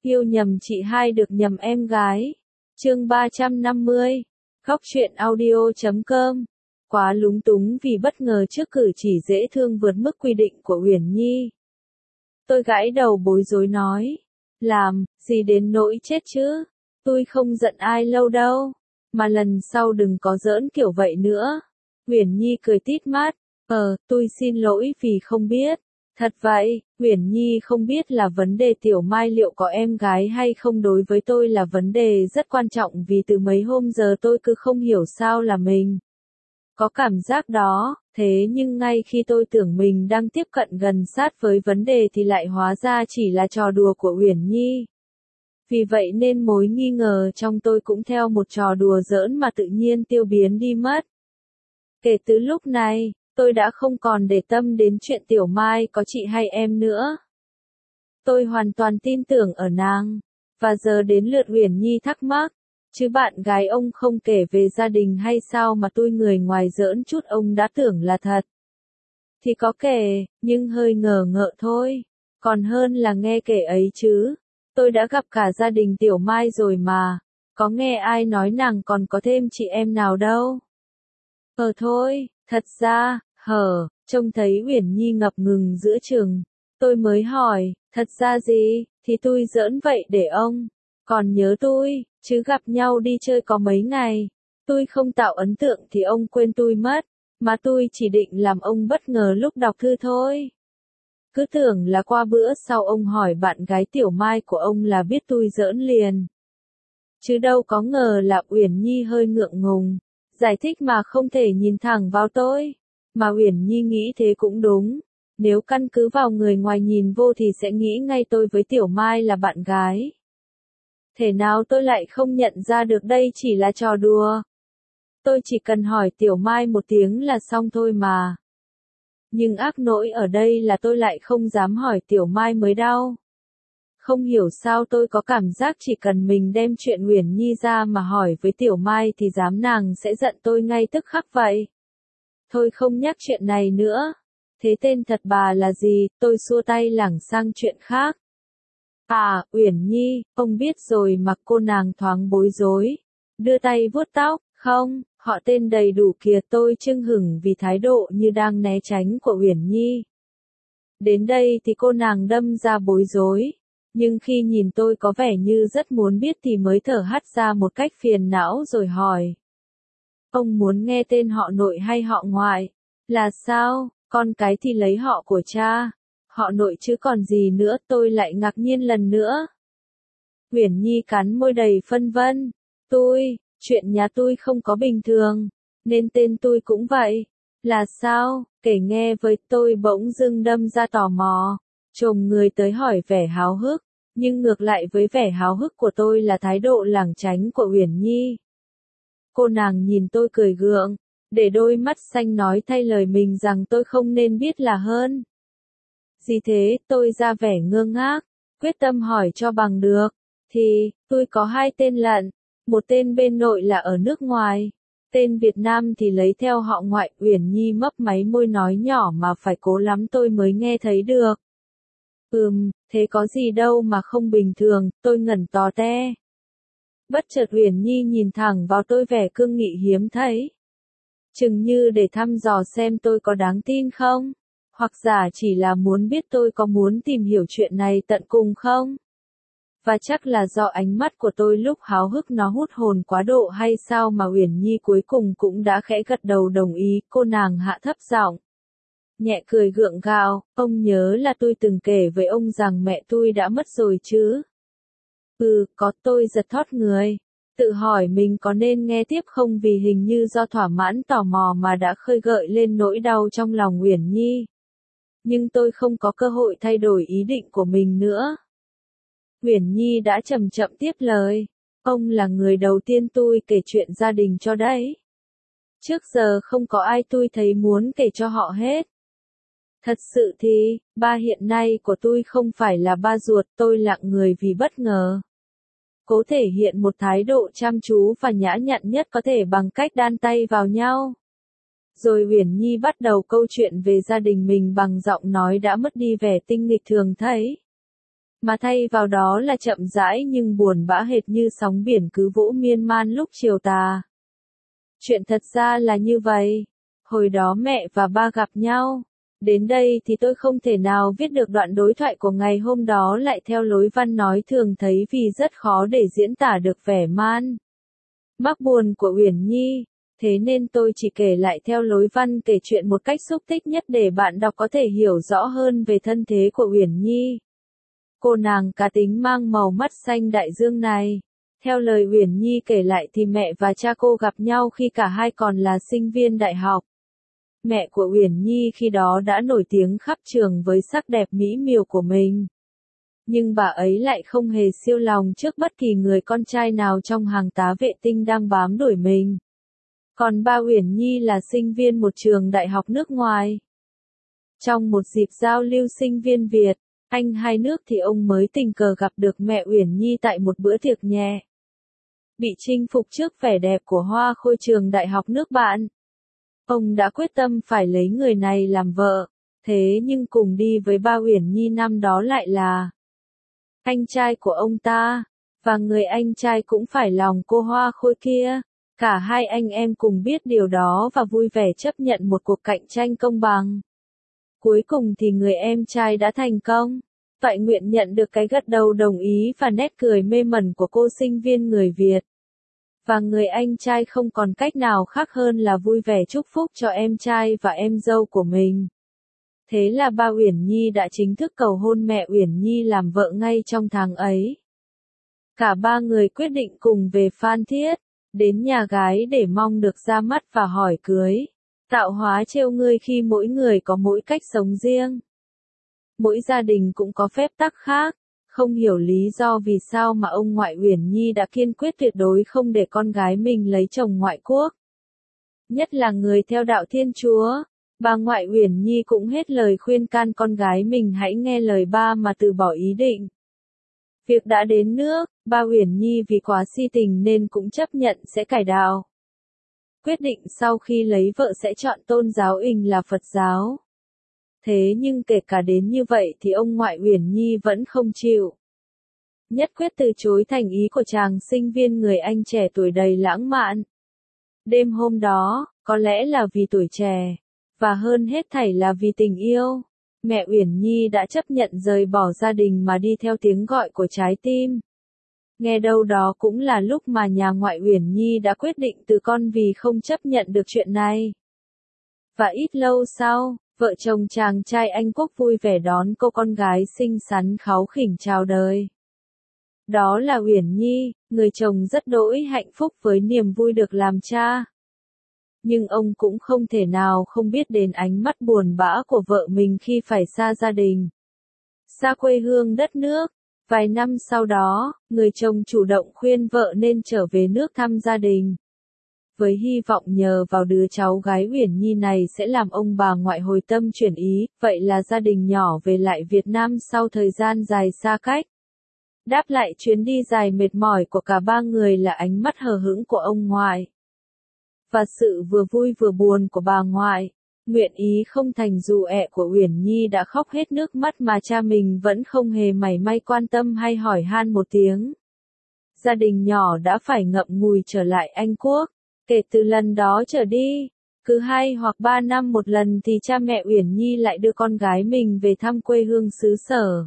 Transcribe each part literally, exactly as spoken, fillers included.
Yêu nhầm chị hai được nhầm em gái. Chương ba trăm năm mươi. Khóc chuyện audio chấm com. Quá lúng túng vì bất ngờ trước cử chỉ dễ thương vượt mức quy định của Uyển Nhi. Tôi gãi đầu bối rối nói. Làm, gì đến nỗi chết chứ? Tôi không giận ai lâu đâu. Mà lần sau đừng có giỡn kiểu vậy nữa. Uyển Nhi cười tít mắt. Ờ, tôi xin lỗi vì không biết. Thật vậy, Uyển Nhi không biết là vấn đề Tiểu Mai liệu có em gái hay không đối với tôi là vấn đề rất quan trọng vì từ mấy hôm giờ tôi cứ không hiểu sao là mình có cảm giác đó, thế nhưng ngay khi tôi tưởng mình đang tiếp cận gần sát với vấn đề thì lại hóa ra chỉ là trò đùa của Uyển Nhi. Vì vậy nên mối nghi ngờ trong tôi cũng theo một trò đùa giỡn mà tự nhiên tiêu biến đi mất. Kể từ lúc này, tôi đã không còn để tâm đến chuyện Tiểu Mai có chị hay em nữa. Tôi hoàn toàn tin tưởng ở nàng. Và giờ đến lượt Uyển Nhi thắc mắc. Chứ bạn gái ông không kể về gia đình hay sao mà tôi người ngoài giỡn chút ông đã tưởng là thật. Thì có kể, nhưng hơi ngờ ngợ thôi. Còn hơn là nghe kể ấy chứ. Tôi đã gặp cả gia đình Tiểu Mai rồi mà. Có nghe ai nói nàng còn có thêm chị em nào đâu. Ờ thôi, thật ra, hở, trông thấy Uyển Nhi ngập ngừng giữa chừng. Tôi mới hỏi, thật ra gì, thì tôi giỡn vậy để ông còn nhớ tôi, chứ gặp nhau đi chơi có mấy ngày. Tôi không tạo ấn tượng thì ông quên tôi mất, mà tôi chỉ định làm ông bất ngờ lúc đọc thư thôi. Cứ tưởng là qua bữa sau ông hỏi bạn gái Tiểu Mai của ông là biết tôi giỡn liền. Chứ đâu có ngờ là Uyển Nhi hơi ngượng ngùng. Giải thích mà không thể nhìn thẳng vào tôi. Mà Uyển Nhi nghĩ thế cũng đúng. Nếu căn cứ vào người ngoài nhìn vô thì sẽ nghĩ ngay tôi với Tiểu Mai là bạn gái. Thế nào tôi lại không nhận ra được đây chỉ là trò đùa. Tôi chỉ cần hỏi Tiểu Mai một tiếng là xong thôi mà. Nhưng ác nỗi ở đây là tôi lại không dám hỏi Tiểu Mai mới đau. Không hiểu sao tôi có cảm giác chỉ cần mình đem chuyện Uyển Nhi ra mà hỏi với Tiểu Mai thì dám nàng sẽ giận tôi ngay tức khắc vậy. Thôi không nhắc chuyện này nữa. Thế tên thật bà là gì? Tôi xua tay lảng sang chuyện khác. À, Uyển Nhi, ông biết rồi mà. Cô nàng thoáng bối rối. Đưa tay vuốt tóc. Không, họ tên đầy đủ kìa. Tôi chưng hửng vì thái độ như đang né tránh của Uyển Nhi. Đến đây thì cô nàng đâm ra bối rối. Nhưng khi nhìn tôi có vẻ như rất muốn biết thì mới thở hắt ra một cách phiền não rồi hỏi. Ông muốn nghe tên họ nội hay họ ngoại? Là sao? Con cái thì lấy họ của cha. Họ nội chứ còn gì nữa. Tôi lại ngạc nhiên lần nữa. Uyển Nhi cắn môi đầy phân vân. Tôi, chuyện nhà tôi không có bình thường. Nên tên tôi cũng vậy. Là sao? Kể nghe với. Tôi bỗng dưng đâm ra tò mò. Chồm người tới hỏi vẻ háo hức. Nhưng ngược lại với vẻ háo hức của tôi là thái độ lảng tránh của Uyển Nhi. Cô nàng nhìn tôi cười gượng, để đôi mắt xanh nói thay lời mình rằng tôi không nên biết là hơn. Gì thế? Tôi ra vẻ ngơ ngác, quyết tâm hỏi cho bằng được. Thì, tôi có hai tên lận, một tên bên nội là ở nước ngoài, tên Việt Nam thì lấy theo họ ngoại. Uyển Nhi mấp máy môi nói nhỏ mà phải cố lắm tôi mới nghe thấy được. Ừm, thế có gì đâu mà không bình thường. Tôi ngẩn tò te. Bất chợt Uyển Nhi nhìn thẳng vào tôi vẻ cương nghị hiếm thấy. Chừng như để thăm dò xem tôi có đáng tin không? Hoặc giả chỉ là muốn biết tôi có muốn tìm hiểu chuyện này tận cùng không? Và chắc là do ánh mắt của tôi lúc háo hức nó hút hồn quá độ hay sao mà Uyển Nhi cuối cùng cũng đã khẽ gật đầu đồng ý. Cô nàng hạ thấp giọng, nhẹ cười gượng gạo. Ông nhớ là tôi từng kể với ông rằng mẹ tôi đã mất rồi chứ? Ừ, có. Tôi giật thót người. Tự hỏi mình có nên nghe tiếp không vì hình như do thỏa mãn tò mò mà đã khơi gợi lên nỗi đau trong lòng Uyển Nhi. Nhưng tôi không có cơ hội thay đổi ý định của mình nữa. Uyển Nhi đã chậm chậm tiếp lời. Ông là người đầu tiên tôi kể chuyện gia đình cho đấy. Trước giờ không có ai tôi thấy muốn kể cho họ hết. Thật sự thì, ba hiện nay của tôi không phải là ba ruột. Tôi lặng người vì bất ngờ. Cố thể hiện một thái độ chăm chú và nhã nhặn nhất có thể bằng cách đan tay vào nhau. Rồi Uyển Nhi bắt đầu câu chuyện về gia đình mình bằng giọng nói đã mất đi vẻ tinh nghịch thường thấy. mà thay vào đó là chậm rãi nhưng buồn bã hệt như sóng biển cứ vỗ miên man lúc chiều tà. Chuyện thật ra là như vậy. Hồi đó mẹ và ba gặp nhau. Đến đây thì tôi không thể nào viết được đoạn đối thoại của ngày hôm đó lại theo lối văn nói thường thấy vì rất khó để diễn tả được vẻ man mác buồn của Uyển Nhi. Thế nên tôi chỉ kể lại theo lối văn kể chuyện một cách xúc tích nhất để bạn đọc có thể hiểu rõ hơn về thân thế của Uyển Nhi. Cô nàng cá tính mang màu mắt xanh đại dương này. Theo lời Uyển Nhi kể lại thì mẹ và cha cô gặp nhau khi cả hai còn là sinh viên đại học. Mẹ của Uyển Nhi khi đó đã nổi tiếng khắp trường với sắc đẹp mỹ miều của mình. Nhưng bà ấy lại không hề siêu lòng trước bất kỳ người con trai nào trong hàng tá vệ tinh đang bám đuổi mình. Còn ba Uyển Nhi là sinh viên một trường đại học nước ngoài. Trong một dịp giao lưu sinh viên Việt, Anh hai nước thì ông mới tình cờ gặp được mẹ Uyển Nhi tại một bữa tiệc nhẹ. Bị chinh phục trước vẻ đẹp của hoa khôi trường đại học nước bạn, ông đã quyết tâm phải lấy người này làm vợ. Thế nhưng cùng đi với ba Uyển Nhi năm đó lại là anh trai của ông ta, và người anh trai cũng phải lòng cô hoa khôi kia. Cả hai anh em cùng biết điều đó và vui vẻ chấp nhận một cuộc cạnh tranh công bằng. Cuối cùng thì người em trai đã thành công. Toại Nguyện nhận được cái gật đầu đồng ý và nét cười mê mẩn của cô sinh viên người Việt. Và người anh trai không còn cách nào khác hơn là vui vẻ chúc phúc cho em trai và em dâu của mình. Thế là ba Uyển Nhi đã chính thức cầu hôn mẹ Uyển Nhi làm vợ ngay trong tháng ấy. Cả ba người quyết định cùng về Phan Thiết, đến nhà gái để mong được ra mắt và hỏi cưới. Tạo hóa trêu ngươi khi mỗi người có mỗi cách sống riêng. Mỗi gia đình cũng có phép tắc khác, không hiểu lý do vì sao mà ông ngoại Uyển Nhi đã kiên quyết tuyệt đối không để con gái mình lấy chồng ngoại quốc. Nhất là người theo đạo Thiên Chúa, bà ngoại Uyển Nhi cũng hết lời khuyên can con gái mình hãy nghe lời ba mà từ bỏ ý định. Việc đã đến nước, ba Uyển Nhi vì quá si tình nên cũng chấp nhận sẽ cải đạo. Quyết định sau khi lấy vợ sẽ chọn tôn giáo Ình là Phật giáo. Thế nhưng kể cả đến như vậy thì ông ngoại Uyển Nhi vẫn không chịu. Nhất quyết từ chối thành ý của chàng sinh viên người Anh trẻ tuổi đầy lãng mạn. Đêm hôm đó, có lẽ là vì tuổi trẻ, và hơn hết thảy là vì tình yêu, mẹ Uyển Nhi đã chấp nhận rời bỏ gia đình mà đi theo tiếng gọi của trái tim. Nghe đâu đó cũng là lúc mà nhà ngoại Uyển Nhi đã quyết định từ con vì không chấp nhận được chuyện này. Và ít lâu sau, vợ chồng chàng trai Anh Quốc vui vẻ đón cô con gái xinh xắn kháu khỉnh chào đời. Đó là Uyển Nhi, người chồng rất đỗi hạnh phúc với niềm vui được làm cha. Nhưng ông cũng không thể nào không biết đến ánh mắt buồn bã của vợ mình khi phải xa gia đình, xa quê hương đất nước. Vài năm sau đó, người chồng chủ động khuyên vợ nên trở về nước thăm gia đình, với hy vọng nhờ vào đứa cháu gái Uyển Nhi này sẽ làm ông bà ngoại hồi tâm chuyển ý. Vậy là gia đình nhỏ về lại Việt Nam sau thời gian dài xa cách. Đáp lại chuyến đi dài mệt mỏi của cả ba người là ánh mắt hờ hững của ông ngoại, và sự vừa vui vừa buồn của bà ngoại. Nguyện ý không thành dù ẹ của Uyển Nhi đã khóc hết nước mắt mà cha mình vẫn không hề mảy may quan tâm hay hỏi han một tiếng. Gia đình nhỏ đã phải ngậm ngùi trở lại Anh Quốc. Kể từ lần đó trở đi, cứ hai hoặc ba năm một lần thì cha mẹ Uyển Nhi lại đưa con gái mình về thăm quê hương xứ sở,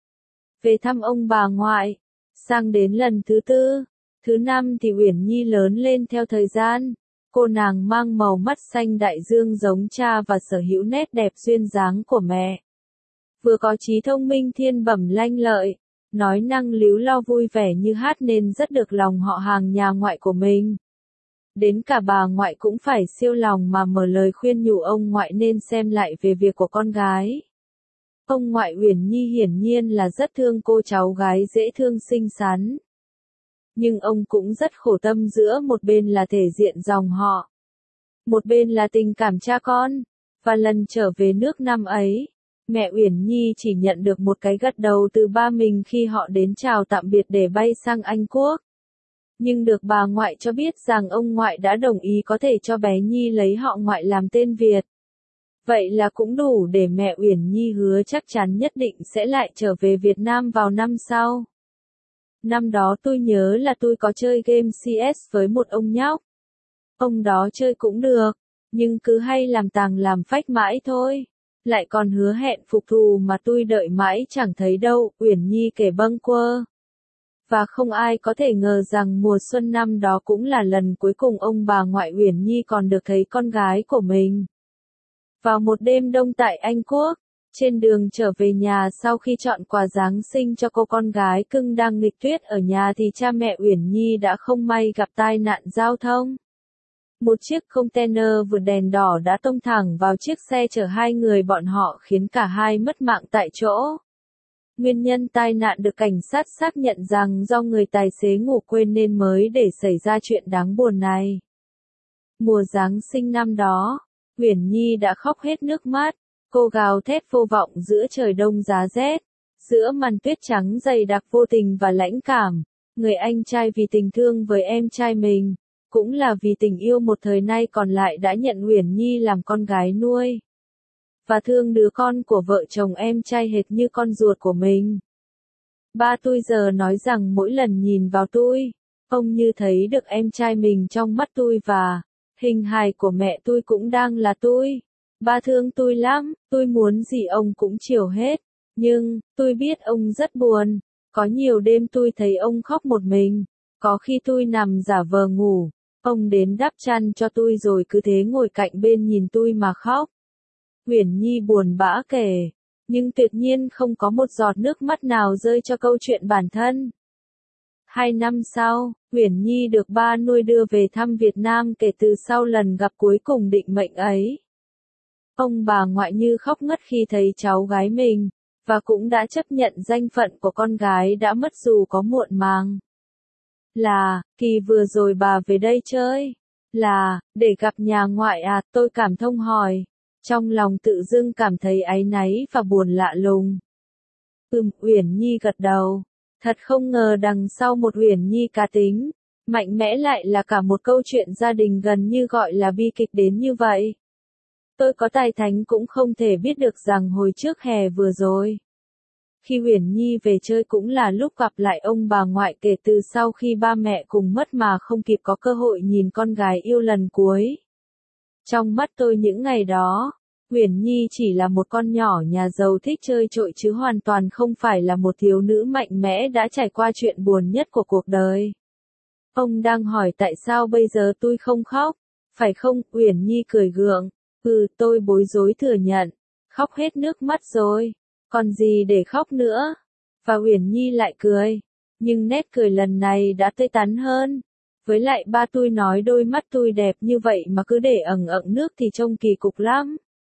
về thăm ông bà ngoại. Sang đến lần thứ tư, thứ năm thì Uyển Nhi lớn lên theo thời gian. Cô nàng mang màu mắt xanh đại dương giống cha và sở hữu nét đẹp duyên dáng của mẹ. Vừa có trí thông minh thiên bẩm lanh lợi, nói năng líu lo vui vẻ như hát nên rất được lòng họ hàng nhà ngoại của mình. Đến cả bà ngoại cũng phải siêu lòng mà mở lời khuyên nhủ ông ngoại nên xem lại về việc của con gái. Ông ngoại Uyển Nhi hiển nhiên là rất thương cô cháu gái dễ thương xinh xắn. Nhưng ông cũng rất khổ tâm giữa một bên là thể diện dòng họ, một bên là tình cảm cha con. Và lần trở về nước năm ấy, mẹ Uyển Nhi chỉ nhận được một cái gật đầu từ ba mình khi họ đến chào tạm biệt để bay sang Anh Quốc. Nhưng được bà ngoại cho biết rằng ông ngoại đã đồng ý có thể cho bé Nhi lấy họ ngoại làm tên Việt. Vậy là cũng đủ để mẹ Uyển Nhi hứa chắc chắn nhất định sẽ lại trở về Việt Nam vào năm sau. Năm đó tôi nhớ là tôi có chơi game xê ét với một ông nhóc. Ông đó chơi cũng được, nhưng cứ hay làm tàng làm phách mãi thôi. Lại còn hứa hẹn phục thù mà tôi đợi mãi chẳng thấy đâu, Uyển Nhi kể bâng quơ. Và không ai có thể ngờ rằng mùa xuân năm đó cũng là lần cuối cùng ông bà ngoại Uyển Nhi còn được thấy con gái của mình. Vào một đêm đông tại Anh Quốc, trên đường trở về nhà sau khi chọn quà Giáng sinh cho cô con gái cưng đang nghịch tuyết ở nhà thì cha mẹ Uyển Nhi đã không may gặp tai nạn giao thông. Một chiếc container vượt đèn đỏ đã tông thẳng vào chiếc xe chở hai người bọn họ khiến cả hai mất mạng tại chỗ. Nguyên nhân tai nạn được cảnh sát xác nhận rằng do người tài xế ngủ quên nên mới để xảy ra chuyện đáng buồn này. Mùa Giáng sinh năm đó, Uyển Nhi đã khóc hết nước mắt, cô gào thét vô vọng giữa trời đông giá rét, giữa màn tuyết trắng dày đặc vô tình và lãnh cảm. Người anh trai vì tình thương với em trai mình, cũng là vì tình yêu một thời nay còn lại đã nhận Uyển Nhi làm con gái nuôi. Và thương đứa con của vợ chồng em trai hệt như con ruột của mình. Ba tôi giờ nói rằng mỗi lần nhìn vào tôi, ông như thấy được em trai mình trong mắt tôi và hình hài của mẹ tôi cũng đang là tôi. Ba thương tôi lắm, tôi muốn gì ông cũng chiều hết. Nhưng, tôi biết ông rất buồn. Có nhiều đêm tôi thấy ông khóc một mình. Có khi tôi nằm giả vờ ngủ. Ông đến đắp chăn cho tôi rồi cứ thế ngồi cạnh bên nhìn tôi mà khóc. Uyển Nhi buồn bã kể. Nhưng tuyệt nhiên không có một giọt nước mắt nào rơi cho câu chuyện bản thân. Hai năm sau, Uyển Nhi được ba nuôi đưa về thăm Việt Nam kể từ sau lần gặp cuối cùng định mệnh ấy. Ông bà ngoại như khóc ngất khi thấy cháu gái mình, và cũng đã chấp nhận danh phận của con gái đã mất dù có muộn màng. Là, kỳ vừa rồi bà về đây chơi. Là, để gặp nhà ngoại à, tôi cảm thông hỏi. Trong lòng tự dưng cảm thấy áy náy và buồn lạ lùng. Ừm, Uyển Nhi gật đầu. Thật không ngờ đằng sau một Uyển Nhi cá tính, mạnh mẽ lại là cả một câu chuyện gia đình gần như gọi là bi kịch đến như vậy. Tôi có tài thánh cũng không thể biết được rằng hồi trước hè vừa rồi, khi Uyển Nhi về chơi cũng là lúc gặp lại ông bà ngoại kể từ sau khi ba mẹ cùng mất mà không kịp có cơ hội nhìn con gái yêu lần cuối. Trong mắt tôi những ngày đó, Uyển Nhi chỉ là một con nhỏ nhà giàu thích chơi trội chứ hoàn toàn không phải là một thiếu nữ mạnh mẽ đã trải qua chuyện buồn nhất của cuộc đời. Ông đang hỏi tại sao bây giờ tôi không khóc, phải không? Uyển Nhi cười gượng. Ừ, tôi bối rối thừa nhận. Khóc hết nước mắt rồi. Còn gì để khóc nữa? Và Uyển Nhi lại cười. Nhưng nét cười lần này đã tươi tắn hơn. Với lại ba tôi nói đôi mắt tôi đẹp như vậy mà cứ để ẩn ẩn nước thì trông kỳ cục lắm.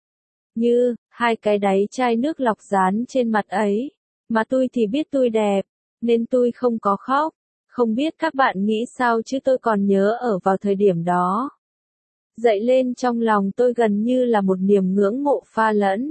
Như, hai cái đáy chai nước lọc dán trên mặt ấy. Mà tôi thì biết tôi đẹp, nên tôi không có khóc. Không biết các bạn nghĩ sao chứ tôi còn nhớ ở vào thời điểm đó. Dậy lên trong lòng tôi gần như là một niềm ngưỡng mộ pha lẫn.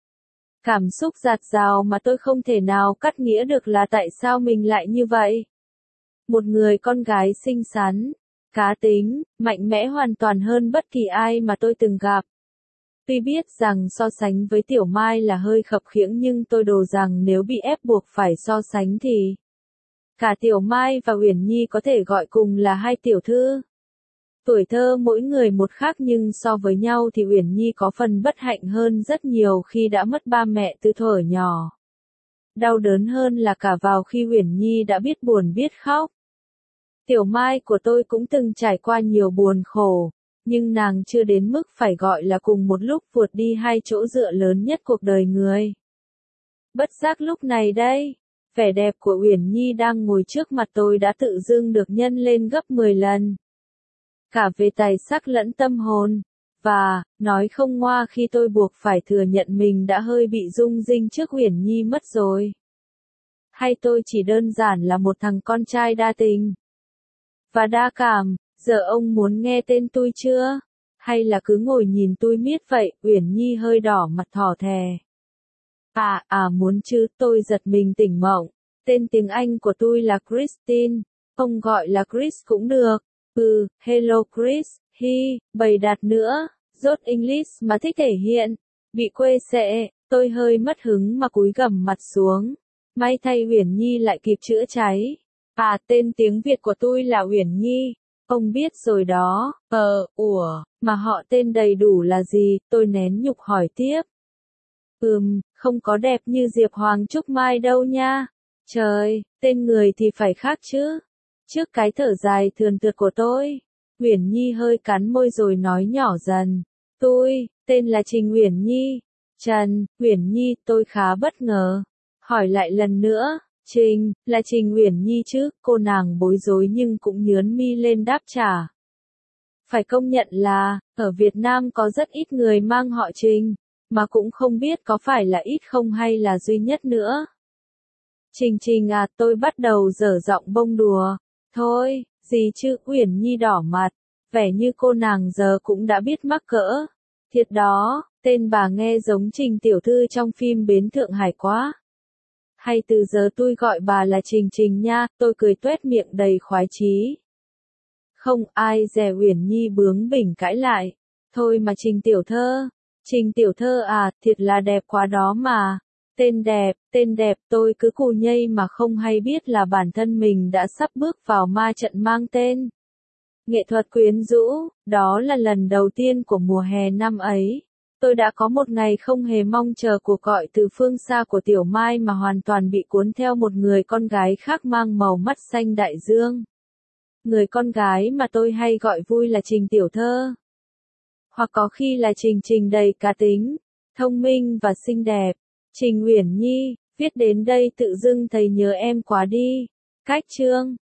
Cảm xúc dạt dào mà tôi không thể nào cắt nghĩa được là tại sao mình lại như vậy. Một người con gái xinh xắn, cá tính, mạnh mẽ hoàn toàn hơn bất kỳ ai mà tôi từng gặp. Tuy biết rằng so sánh với Tiểu Mai là hơi khập khiễng nhưng tôi đồ rằng nếu bị ép buộc phải so sánh thì cả Tiểu Mai và Uyển Nhi có thể gọi cùng là hai tiểu thư. Tuổi thơ mỗi người một khác nhưng so với nhau thì Uyển Nhi có phần bất hạnh hơn rất nhiều khi đã mất ba mẹ từ thuở nhỏ. Đau đớn hơn là cả vào khi Uyển Nhi đã biết buồn biết khóc. Tiểu Mai của tôi cũng từng trải qua nhiều buồn khổ, nhưng nàng chưa đến mức phải gọi là cùng một lúc vụt đi hai chỗ dựa lớn nhất cuộc đời người. Bất giác lúc này đây, vẻ đẹp của Uyển Nhi đang ngồi trước mặt tôi đã tự dưng được nhân lên gấp mười lần. Cả về tài sắc lẫn tâm hồn, và, nói không ngoa khi tôi buộc phải thừa nhận mình đã hơi bị rung rinh trước Uyển Nhi mất rồi. Hay tôi chỉ đơn giản là một thằng con trai đa tình và đa cảm, giờ ông muốn nghe tên tôi chưa? Hay là cứ ngồi nhìn tôi miết vậy? Uyển Nhi hơi đỏ mặt thỏ thè. À, à muốn chứ, tôi giật mình tỉnh mộng. Tên tiếng Anh của tôi là Christine, ông gọi là Chris cũng được. Ừ, hello Chris, hi, bày đặt nữa, rốt English mà thích thể hiện. Bị quê sệ, tôi hơi mất hứng mà cúi gằm mặt xuống. May thay Uyển Nhi lại kịp chữa cháy. À, tên tiếng Việt của tôi là Uyển Nhi. Ông biết rồi đó. Ờ, ủa, mà họ tên đầy đủ là gì? Tôi nén nhục hỏi tiếp. Ừm, không có đẹp như Diệp Hoàng Trúc Mai đâu nha. Trời, tên người thì phải khác chứ. Trước cái thở dài thườn thượt của tôi, Uyển Nhi hơi cắn môi rồi nói nhỏ dần. Tôi, tên là Trình Uyển Nhi. Trần, Uyển Nhi, tôi khá bất ngờ. Hỏi lại lần nữa, Trình, là Trình Uyển Nhi chứ? Cô nàng bối rối nhưng cũng nhướn mi lên đáp trả. Phải công nhận là, ở Việt Nam có rất ít người mang họ Trình, mà cũng không biết có phải là ít không hay là duy nhất nữa. Trình Trình à, tôi bắt đầu dở giọng bông đùa. Thôi, gì chứ? Uyển Nhi đỏ mặt, vẻ như cô nàng giờ cũng đã biết mắc cỡ. Thiệt đó, tên bà nghe giống Trình tiểu thư trong phim Bến Thượng Hải quá. Hay từ giờ tôi gọi bà là Trình Trình nha, tôi cười tuét miệng đầy khoái chí. Không ai dè, Uyển Nhi bướng bỉnh cãi lại. Thôi mà Trình tiểu thơ, Trình tiểu thơ à, thiệt là đẹp quá đó mà. Tên đẹp, tên đẹp, tôi cứ cù nhây mà không hay biết là bản thân mình đã sắp bước vào ma trận mang tên nghệ thuật quyến rũ. Đó là lần đầu tiên của mùa hè năm ấy. Tôi đã có một ngày không hề mong chờ cuộc gọi từ phương xa của Tiểu Mai mà hoàn toàn bị cuốn theo một người con gái khác mang màu mắt xanh đại dương. Người con gái mà tôi hay gọi vui là Trình tiểu thơ. Hoặc có khi là Trình Trình đầy cá tính, thông minh và xinh đẹp. Trình Uyển Nhi, viết đến đây tự dưng thấy nhớ em quá đi. Cách chương